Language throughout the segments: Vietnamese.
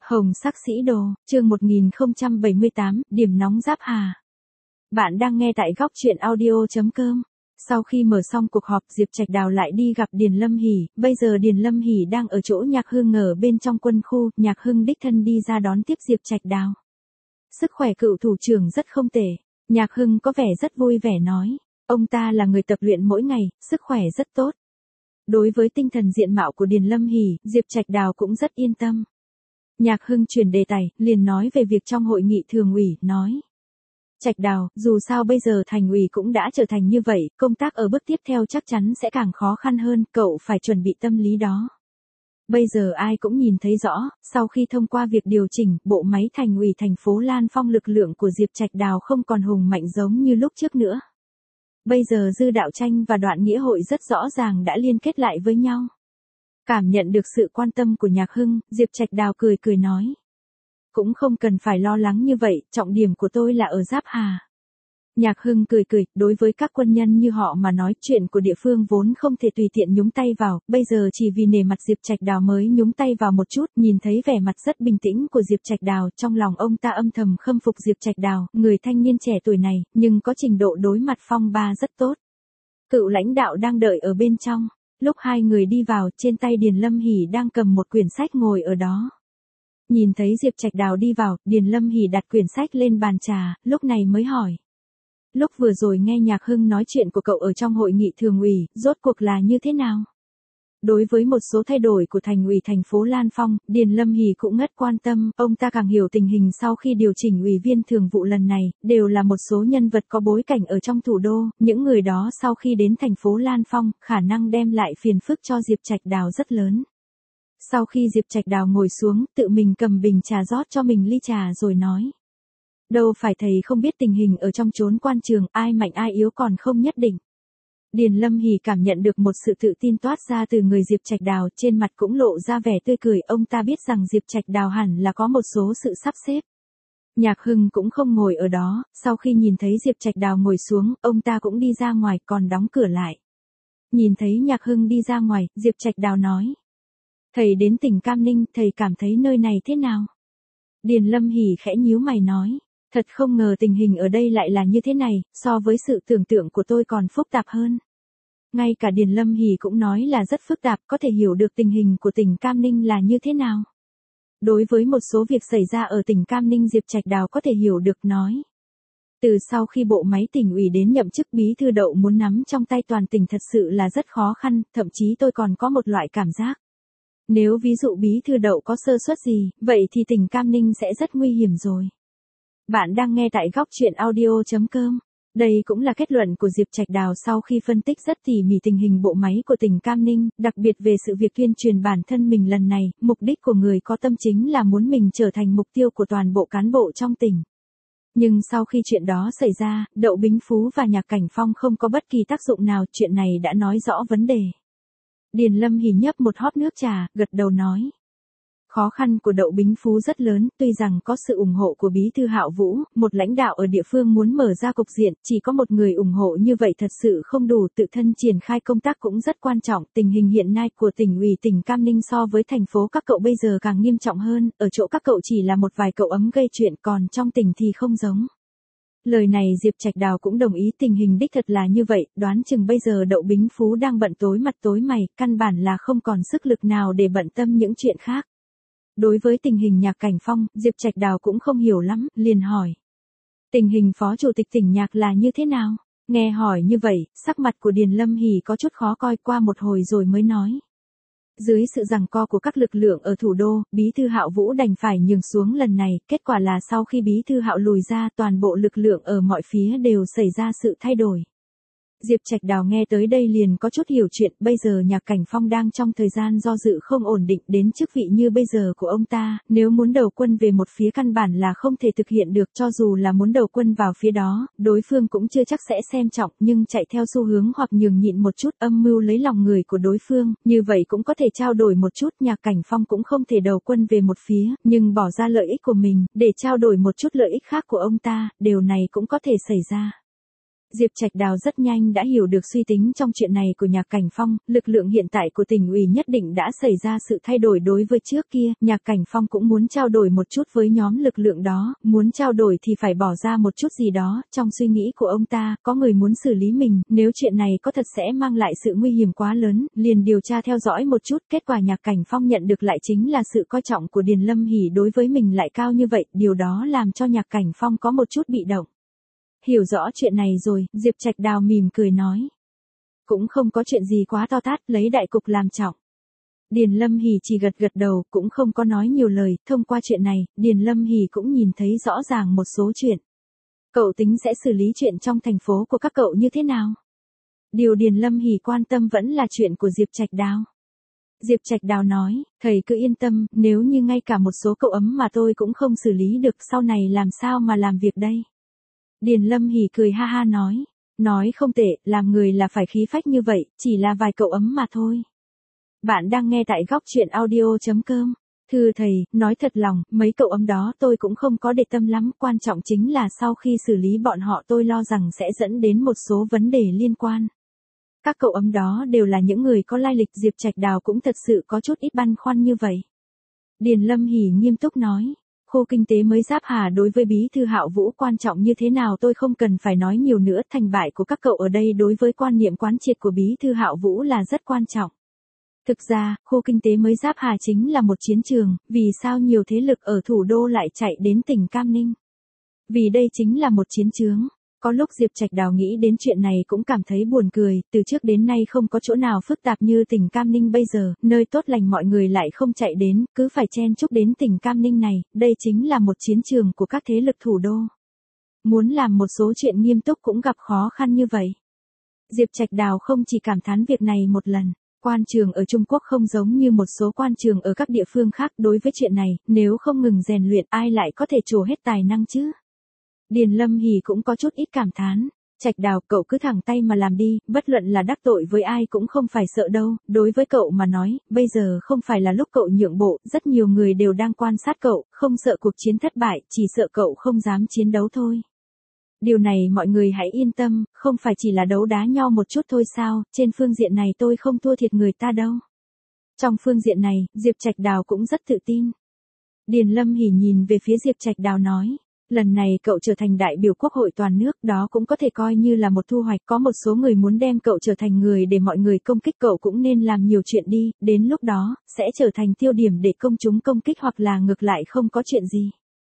Hồng sắc sĩ đồ, chương 1078, điểm nóng Giáp Hà. Bạn đang nghe tại góc truyện audio.com. Sau khi mở xong cuộc họp, Diệp Trạch Đào lại đi gặp Điền Lâm Hỷ, bây giờ Điền Lâm Hỷ đang ở chỗ Nhạc Hưng ở bên trong quân khu, Nhạc Hưng đích thân đi ra đón tiếp Diệp Trạch Đào. Sức khỏe cựu thủ trưởng rất không tệ, Nhạc Hưng có vẻ rất vui vẻ nói, ông ta là người tập luyện mỗi ngày, sức khỏe rất tốt. Đối với tinh thần diện mạo của Điền Lâm Hỷ, Diệp Trạch Đào cũng rất yên tâm. Nhạc Hưng chuyển đề tài, liền nói về việc trong hội nghị thường ủy, nói. Trạch Đào, dù sao bây giờ thành ủy cũng đã trở thành như vậy, công tác ở bước tiếp theo chắc chắn sẽ càng khó khăn hơn, cậu phải chuẩn bị tâm lý đó. Bây giờ ai cũng nhìn thấy rõ, sau khi thông qua việc điều chỉnh, bộ máy thành ủy thành phố Lan Phong lực lượng của Diệp Trạch Đào không còn hùng mạnh giống như lúc trước nữa. Bây giờ Dư Đạo Tranh và Đoạn Nghĩa Hội rất rõ ràng đã liên kết lại với nhau. Cảm nhận được sự quan tâm của Nhạc Hưng, Diệp Trạch Đào cười cười nói. Cũng không cần phải lo lắng như vậy, trọng điểm của tôi là ở Giáp Hà. Nhạc Hưng cười cười, đối với các quân nhân như họ mà nói chuyện của địa phương vốn không thể tùy tiện nhúng tay vào, bây giờ chỉ vì nể mặt Diệp Trạch Đào mới nhúng tay vào một chút, nhìn thấy vẻ mặt rất bình tĩnh của Diệp Trạch Đào, trong lòng ông ta âm thầm khâm phục Diệp Trạch Đào, người thanh niên trẻ tuổi này, nhưng có trình độ đối mặt phong ba rất tốt. Cựu lãnh đạo đang đợi ở bên trong. Lúc hai người đi vào, trên tay Điền Lâm Hỷ đang cầm một quyển sách ngồi ở đó. Nhìn thấy Diệp Trạch Đào đi vào, Điền Lâm Hỷ đặt quyển sách lên bàn trà, lúc này mới hỏi. Lúc vừa rồi nghe Nhạc Hưng nói chuyện của cậu ở trong hội nghị thường ủy, rốt cuộc là như thế nào? Đối với một số thay đổi của thành ủy thành phố Lan Phong, Điền Lâm Hỷ cũng ngất quan tâm, ông ta càng hiểu tình hình sau khi điều chỉnh ủy viên thường vụ lần này, đều là một số nhân vật có bối cảnh ở trong thủ đô, những người đó sau khi đến thành phố Lan Phong, khả năng đem lại phiền phức cho Diệp Trạch Đào rất lớn. Sau khi Diệp Trạch Đào ngồi xuống, tự mình cầm bình trà rót cho mình ly trà rồi nói. Đâu phải thầy không biết tình hình ở trong chốn quan trường, ai mạnh ai yếu còn không nhất định. Điền Lâm Hỷ cảm nhận được một sự tự tin toát ra từ người Diệp Trạch Đào, trên mặt cũng lộ ra vẻ tươi cười, ông ta biết rằng Diệp Trạch Đào hẳn là có một số sự sắp xếp. Nhạc Hưng cũng không ngồi ở đó, sau khi nhìn thấy Diệp Trạch Đào ngồi xuống, ông ta cũng đi ra ngoài, còn đóng cửa lại. Nhìn thấy Nhạc Hưng đi ra ngoài, Diệp Trạch Đào nói. Thầy đến tỉnh Cam Ninh, thầy cảm thấy nơi này thế nào? Điền Lâm Hỷ khẽ nhíu mày nói. Thật không ngờ tình hình ở đây lại là như thế này, so với sự tưởng tượng của tôi còn phức tạp hơn. Ngay cả Điền Lâm Hỷ cũng nói là rất phức tạp, có thể hiểu được tình hình của tỉnh Cam Ninh là như thế nào. Đối với một số việc xảy ra ở tỉnh Cam Ninh, Diệp Trạch Đào có thể hiểu được, nói. Từ sau khi bộ máy tỉnh ủy đến nhậm chức bí thư Đậu muốn nắm trong tay toàn tỉnh thật sự là rất khó khăn, thậm chí tôi còn có một loại cảm giác. Nếu ví dụ bí thư Đậu có sơ suất gì, vậy thì tỉnh Cam Ninh sẽ rất nguy hiểm rồi. Bạn đang nghe tại góc truyện audio.com. Đây cũng là kết luận của Diệp Trạch Đào sau khi phân tích rất tỉ mỉ tình hình bộ máy của tỉnh Cam Ninh, đặc biệt về sự việc tuyên truyền bản thân mình lần này, mục đích của người có tâm chính là muốn mình trở thành mục tiêu của toàn bộ cán bộ trong tỉnh. Nhưng sau khi chuyện đó xảy ra, Đậu Bính Phú và Nhạc Cảnh Phong không có bất kỳ tác dụng nào, chuyện này đã nói rõ vấn đề. Điền Lâm Hỷ nhấp một hóp nước trà, gật đầu nói. Khó khăn của Đậu Bính Phú rất lớn, tuy rằng có sự ủng hộ của bí thư Hạo Vũ, một lãnh đạo ở địa phương muốn mở ra cục diện, chỉ có một người ủng hộ như vậy thật sự không đủ, tự thân triển khai công tác cũng rất quan trọng, tình hình hiện nay của tỉnh ủy tỉnh Cam Ninh so với thành phố các cậu bây giờ càng nghiêm trọng hơn, ở chỗ các cậu chỉ là một vài cậu ấm gây chuyện, còn trong tỉnh thì không giống. Lời này Diệp Trạch Đào cũng đồng ý, tình hình đích thật là như vậy, đoán chừng bây giờ Đậu Bính Phú đang bận tối mặt tối mày, căn bản là không còn sức lực nào để bận tâm những chuyện khác. Đối với tình hình Nhạc Cảnh Phong, Diệp Trạch Đào cũng không hiểu lắm, liền hỏi. Tình hình phó chủ tịch tỉnh Nhạc là như thế nào? Nghe hỏi như vậy, sắc mặt của Điền Lâm Hỷ có chút khó coi, qua một hồi rồi mới nói. Dưới sự giằng co của các lực lượng ở thủ đô, bí thư Hạo Vũ đành phải nhường xuống lần này, kết quả là sau khi bí thư Hạo lùi ra, toàn bộ lực lượng ở mọi phía đều xảy ra sự thay đổi. Diệp Trạch Đào nghe tới đây liền có chút hiểu chuyện, bây giờ Nhạc Cảnh Phong đang trong thời gian do dự không ổn định, đến chức vị như bây giờ của ông ta, nếu muốn đầu quân về một phía căn bản là không thể thực hiện được, cho dù là muốn đầu quân vào phía đó, đối phương cũng chưa chắc sẽ xem trọng, nhưng chạy theo xu hướng hoặc nhường nhịn một chút, âm mưu lấy lòng người của đối phương, như vậy cũng có thể trao đổi một chút, Nhạc Cảnh Phong cũng không thể đầu quân về một phía, nhưng bỏ ra lợi ích của mình, để trao đổi một chút lợi ích khác của ông ta, điều này cũng có thể xảy ra. Diệp Trạch Đào rất nhanh đã hiểu được suy tính trong chuyện này của Nhạc Cảnh Phong, lực lượng hiện tại của tỉnh ủy nhất định đã xảy ra sự thay đổi đối với trước kia, Nhạc Cảnh Phong cũng muốn trao đổi một chút với nhóm lực lượng đó, muốn trao đổi thì phải bỏ ra một chút gì đó, trong suy nghĩ của ông ta, có người muốn xử lý mình, nếu chuyện này có thật sẽ mang lại sự nguy hiểm quá lớn, liền điều tra theo dõi một chút, kết quả Nhạc Cảnh Phong nhận được lại chính là sự coi trọng của Điền Lâm Hỷ đối với mình lại cao như vậy, điều đó làm cho Nhạc Cảnh Phong có một chút bị động. Hiểu rõ chuyện này rồi, Diệp Trạch Đào mỉm cười nói. Cũng không có chuyện gì quá to tát, lấy đại cục làm trọng. Điền Lâm Hỷ chỉ gật gật đầu, cũng không có nói nhiều lời, thông qua chuyện này, Điền Lâm Hỷ cũng nhìn thấy rõ ràng một số chuyện. Cậu tính sẽ xử lý chuyện trong thành phố của các cậu như thế nào? Điều Điền Lâm Hỷ quan tâm vẫn là chuyện của Diệp Trạch Đào. Diệp Trạch Đào nói, thầy cứ yên tâm, nếu như ngay cả một số cậu ấm mà tôi cũng không xử lý được, sau này làm sao mà làm việc đây? Điền Lâm Hỷ cười ha ha nói không tệ, làm người là phải khí phách như vậy, chỉ là vài cậu ấm mà thôi. Bạn đang nghe tại góc truyện audio.com. Thưa thầy, nói thật lòng, mấy cậu ấm đó tôi cũng không có để tâm lắm, quan trọng chính là sau khi xử lý bọn họ tôi lo rằng sẽ dẫn đến một số vấn đề liên quan. Các cậu ấm đó đều là những người có lai lịch, Diệp Trạch Đào cũng thật sự có chút ít băn khoăn như vậy. Điền Lâm Hỷ nghiêm túc nói. Khu kinh tế mới Giáp Hà đối với Bí thư Hạo Vũ quan trọng như thế nào tôi không cần phải nói nhiều nữa, thành bại của các cậu ở đây đối với quan niệm quán triệt của Bí thư Hạo Vũ là rất quan trọng. Thực ra, khu kinh tế mới Giáp Hà chính là một chiến trường, vì sao nhiều thế lực ở thủ đô lại chạy đến tỉnh Cam Ninh? Vì đây chính là một chiến chướng. Có lúc Diệp Trạch Đào nghĩ đến chuyện này cũng cảm thấy buồn cười, từ trước đến nay không có chỗ nào phức tạp như tỉnh Cam Ninh bây giờ, nơi tốt lành mọi người lại không chạy đến, cứ phải chen chúc đến tỉnh Cam Ninh này, đây chính là một chiến trường của các thế lực thủ đô. Muốn làm một số chuyện nghiêm túc cũng gặp khó khăn như vậy. Diệp Trạch Đào không chỉ cảm thán việc này một lần. Quan trường ở Trung Quốc không giống như một số quan trường ở các địa phương khác, đối với chuyện này, nếu không ngừng rèn luyện ai lại có thể trổ hết tài năng chứ? Điền Lâm Hỷ cũng có chút ít cảm thán. Trạch Đào, cậu cứ thẳng tay mà làm đi, bất luận là đắc tội với ai cũng không phải sợ đâu, đối với cậu mà nói, bây giờ không phải là lúc cậu nhượng bộ, rất nhiều người đều đang quan sát cậu, không sợ cuộc chiến thất bại, chỉ sợ cậu không dám chiến đấu thôi. Điều này mọi người hãy yên tâm, không phải chỉ là đấu đá nhau một chút thôi sao, trên phương diện này tôi không thua thiệt người ta đâu. Trong phương diện này, Diệp Trạch Đào cũng rất tự tin. Điền Lâm Hỷ nhìn về phía Diệp Trạch Đào nói. Lần này cậu trở thành đại biểu quốc hội toàn nước, đó cũng có thể coi như là một thu hoạch, có một số người muốn đem cậu trở thành người để mọi người công kích cậu cũng nên làm nhiều chuyện đi, đến lúc đó, sẽ trở thành tiêu điểm để công chúng công kích hoặc là ngược lại không có chuyện gì.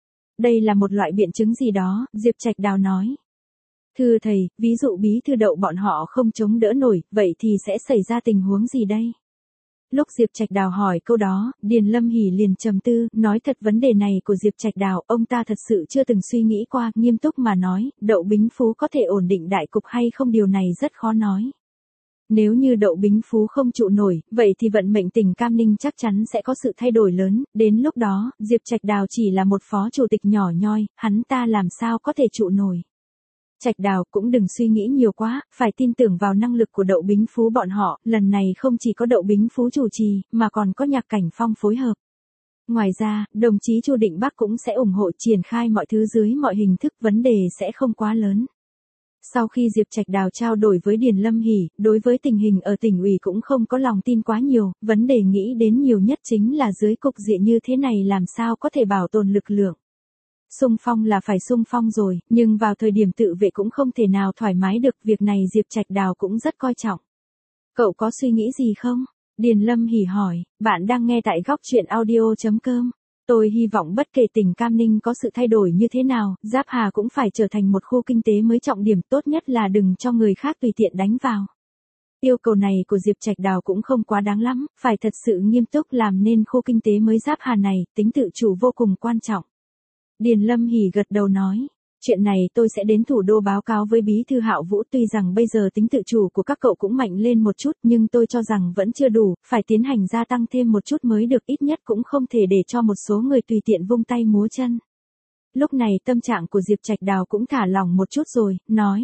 Đây là một loại biện chứng gì đó, Diệp Trạch Đào nói. Thưa thầy, ví dụ Bí thư Đậu bọn họ không chống đỡ nổi, vậy thì sẽ xảy ra tình huống gì đây? Lúc Diệp Trạch Đào hỏi câu đó, Điền Lâm Hỷ liền trầm tư, nói thật vấn đề này của Diệp Trạch Đào, ông ta thật sự chưa từng suy nghĩ qua, nghiêm túc mà nói, Đậu Bính Phú có thể ổn định đại cục hay không điều này rất khó nói. Nếu như Đậu Bính Phú không trụ nổi, vậy thì vận mệnh tỉnh Cam Ninh chắc chắn sẽ có sự thay đổi lớn, đến lúc đó, Diệp Trạch Đào chỉ là một phó chủ tịch nhỏ nhoi, hắn ta làm sao có thể trụ nổi. Trạch Đào cũng đừng suy nghĩ nhiều quá, phải tin tưởng vào năng lực của Đậu Bính Phú bọn họ, lần này không chỉ có Đậu Bính Phú chủ trì, mà còn có Nhạc Cảnh Phong phối hợp. Ngoài ra, đồng chí Chu Định Bắc cũng sẽ ủng hộ triển khai mọi thứ dưới mọi hình thức, vấn đề sẽ không quá lớn. Sau khi Diệp Trạch Đào trao đổi với Điền Lâm Hỷ, đối với tình hình ở tỉnh ủy cũng không có lòng tin quá nhiều, vấn đề nghĩ đến nhiều nhất chính là dưới cục diện như thế này làm sao có thể bảo tồn lực lượng. Xung phong là phải xung phong rồi, nhưng vào thời điểm tự vệ cũng không thể nào thoải mái được, việc này Diệp Trạch Đào cũng rất coi trọng. Cậu có suy nghĩ gì không? Điền Lâm Hỷ hỏi, bạn đang nghe tại góc truyện audio.com. Tôi hy vọng bất kể tỉnh Cam Ninh có sự thay đổi như thế nào, Giáp Hà cũng phải trở thành một khu kinh tế mới trọng điểm, tốt nhất là đừng cho người khác tùy tiện đánh vào. Yêu cầu này của Diệp Trạch Đào cũng không quá đáng lắm, phải thật sự nghiêm túc làm nên khu kinh tế mới Giáp Hà này, tính tự chủ vô cùng quan trọng. Điền Lâm Hỷ gật đầu nói, chuyện này tôi sẽ đến thủ đô báo cáo với Bí thư Hạo Vũ, tuy rằng bây giờ tính tự chủ của các cậu cũng mạnh lên một chút, nhưng tôi cho rằng vẫn chưa đủ, phải tiến hành gia tăng thêm một chút mới được, ít nhất cũng không thể để cho một số người tùy tiện vung tay múa chân. Lúc này tâm trạng của Diệp Trạch Đào cũng thả lỏng một chút rồi, nói.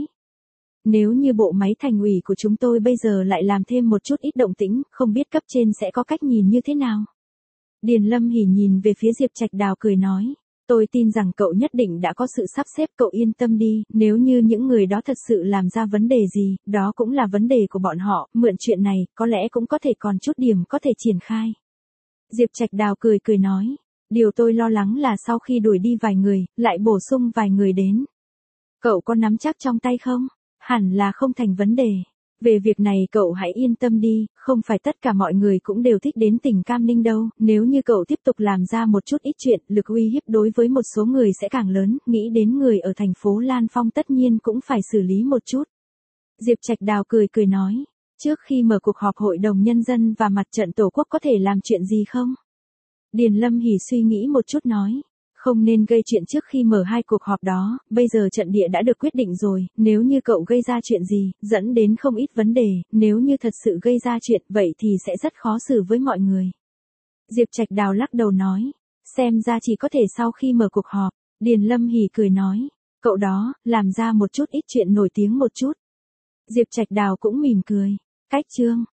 Nếu như bộ máy thành ủy của chúng tôi bây giờ lại làm thêm một chút ít động tĩnh, không biết cấp trên sẽ có cách nhìn như thế nào? Điền Lâm Hỷ nhìn về phía Diệp Trạch Đào cười nói. Tôi tin rằng cậu nhất định đã có sự sắp xếp, cậu yên tâm đi, nếu như những người đó thật sự làm ra vấn đề gì, đó cũng là vấn đề của bọn họ, mượn chuyện này, có lẽ cũng có thể còn chút điểm có thể triển khai. Diệp Trạch Đào cười cười nói, điều tôi lo lắng là sau khi đuổi đi vài người, lại bổ sung vài người đến. Cậu có nắm chắc trong tay không? Hẳn là không thành vấn đề. Về việc này cậu hãy yên tâm đi, không phải tất cả mọi người cũng đều thích đến tỉnh Cam Ninh đâu, nếu như cậu tiếp tục làm ra một chút ít chuyện, lực uy hiếp đối với một số người sẽ càng lớn, nghĩ đến người ở thành phố Lan Phong tất nhiên cũng phải xử lý một chút. Diệp Trạch Đào cười cười nói, trước khi mở cuộc họp hội đồng nhân dân và mặt trận tổ quốc có thể làm chuyện gì không? Điền Lâm Hỷ suy nghĩ một chút nói. Không nên gây chuyện trước khi mở hai cuộc họp đó, bây giờ trận địa đã được quyết định rồi, nếu như cậu gây ra chuyện gì, dẫn đến không ít vấn đề, nếu như thật sự gây ra chuyện vậy thì sẽ rất khó xử với mọi người. Diệp Trạch Đào lắc đầu nói, xem ra chỉ có thể sau khi mở cuộc họp. Điền Lâm Hỷ cười nói, cậu đó, làm ra một chút ít chuyện nổi tiếng một chút. Diệp Trạch Đào cũng mỉm cười, cách chương.